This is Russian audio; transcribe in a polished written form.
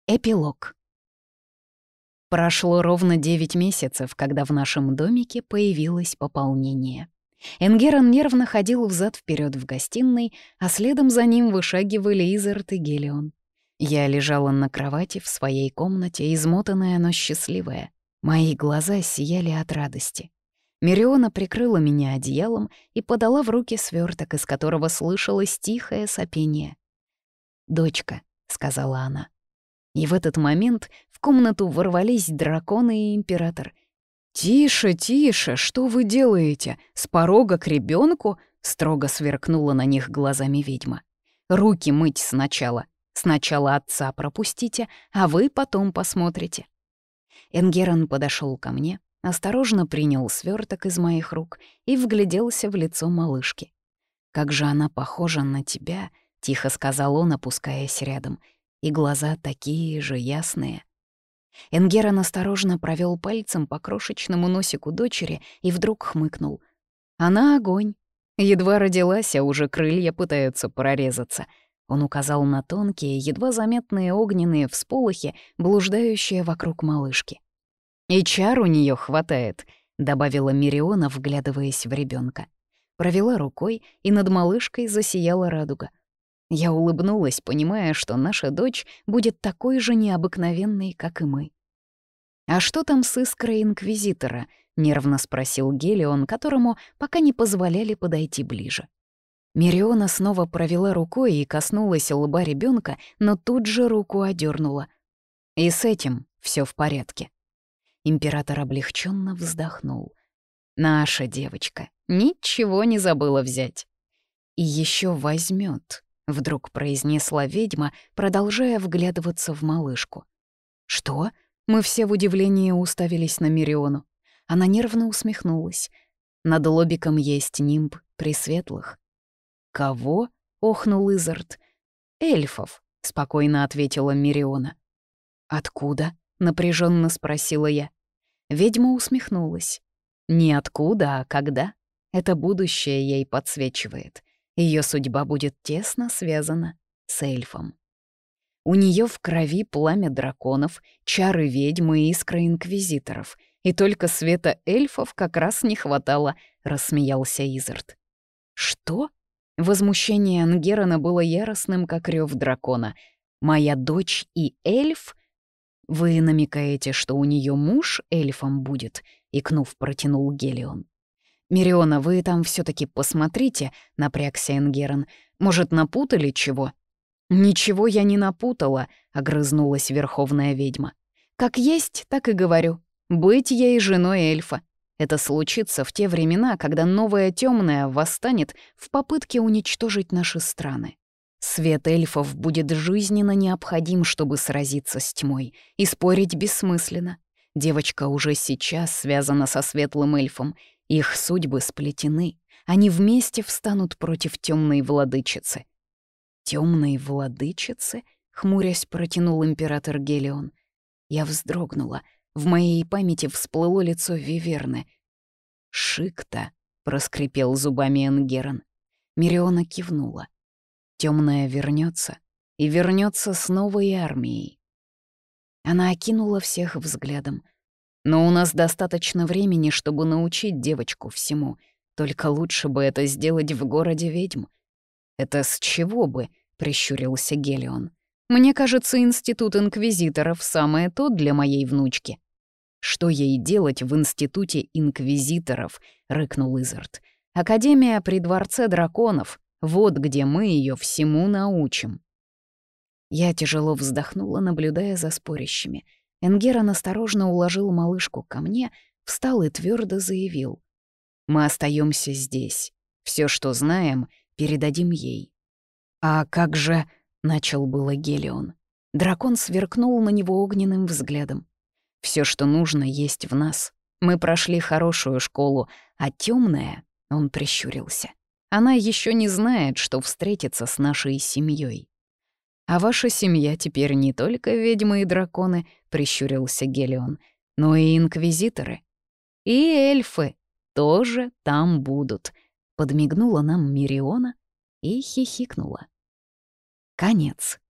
Эпилог. Прошло ровно 9 месяцев, когда в нашем домике появилось пополнение. Энгерон нервно ходил взад-вперед в гостиной, а следом за ним вышагивали Изард и Гелион. Я лежала на кровати в своей комнате, измотанная, но счастливая. Мои глаза сияли от радости. Мириона прикрыла меня одеялом и подала в руки сверток, из которого слышалось тихое сопение. «Дочка», — сказала она. И в этот момент в комнату ворвались драконы и император. «Тише, тише, что вы делаете? С порога к ребенку? Строго сверкнула на них глазами ведьма. «Руки мыть сначала. Сначала отца пропустите, а вы потом посмотрите». Энгерон подошел ко мне, осторожно принял сверток из моих рук и вгляделся в лицо малышки. «Как же она похожа на тебя», — тихо сказал он, опускаясь рядом, и глаза такие же ясные. Энгерон осторожно провел пальцем по крошечному носику дочери и вдруг хмыкнул. «Она огонь. Едва родилась, а уже крылья пытаются прорезаться». Он указал на тонкие, едва заметные огненные всполохи, блуждающие вокруг малышки. «И чар у нее хватает», — добавила Мириона, вглядываясь в ребенка. Провела рукой, и над малышкой засияла радуга. Я улыбнулась, понимая, что наша дочь будет такой же необыкновенной, как и мы. «А что там с искрой Инквизитора?» — нервно спросил Гелион, которому пока не позволяли подойти ближе. Мириона снова провела рукой и коснулась лба ребенка, но тут же руку одернула. «И с этим все в порядке». Император облегченно вздохнул. «Наша девочка ничего не забыла взять. И еще возьмет», — вдруг произнесла ведьма, продолжая вглядываться в малышку. «Что?» — мы все в удивлении уставились на Мириону. Она нервно усмехнулась. «Над лобиком есть нимб пресветлых». «Кого?» — охнул Изард. «Эльфов», — спокойно ответила Мириона. «Откуда?» — напряженно спросила я. Ведьма усмехнулась. «Не откуда, а когда. Это будущее ей подсвечивает. Ее судьба будет тесно связана с эльфом. У нее в крови пламя драконов, чары ведьмы и искра инквизиторов. И только света эльфов как раз не хватало», — рассмеялся Изард. «Что?» Возмущение Энгерона было яростным, как рев дракона. «Моя дочь и эльф? Вы намекаете, что у нее муж эльфом будет?» — икнув, протянул Гелион. «Мириона, вы там все таки посмотрите», — напрягся Энгерон. «Может, напутали чего?» «Ничего я не напутала», — огрызнулась верховная ведьма. «Как есть, так и говорю. Быть ей женой эльфа. Это случится в те времена, когда новая темная восстанет в попытке уничтожить наши страны. Свет эльфов будет жизненно необходим, чтобы сразиться с тьмой, и спорить бессмысленно. Девочка уже сейчас связана со светлым эльфом, их судьбы сплетены, они вместе встанут против темной владычицы». «Темной владычицы?» — хмурясь протянул император Гелион. Я вздрогнула. В моей памяти всплыло лицо Виверны. «Шикта», — проскрипел зубами Энгерон. Мириона кивнула. Темная вернется и вернется с новой армией. Она окинула всех взглядом. «Но у нас достаточно времени, чтобы научить девочку всему. Только лучше бы это сделать в городе ведьм». «Это с чего бы?» — прищурился Гелион. «Мне кажется, институт инквизиторов самое то для моей внучки». «Что ей делать в институте инквизиторов?» — рыкнул Изард. «Академия при дворце драконов. Вот где мы ее всему научим». Я тяжело вздохнула, наблюдая за спорящими. Энгерон осторожно уложил малышку ко мне, встал и твердо заявил. «Мы остаемся здесь. Все, что знаем, передадим ей». «А как же...» — начал было Гелион. Дракон сверкнул на него огненным взглядом. «Все, что нужно, есть в нас. Мы прошли хорошую школу, а темная, он прищурился. Она еще не знает, что встретится с нашей семьей. «А ваша семья теперь не только ведьмы и драконы», — прищурился Гелион, «но и инквизиторы. И эльфы тоже там будут», — подмигнула нам Мириона и хихикнула. Конец.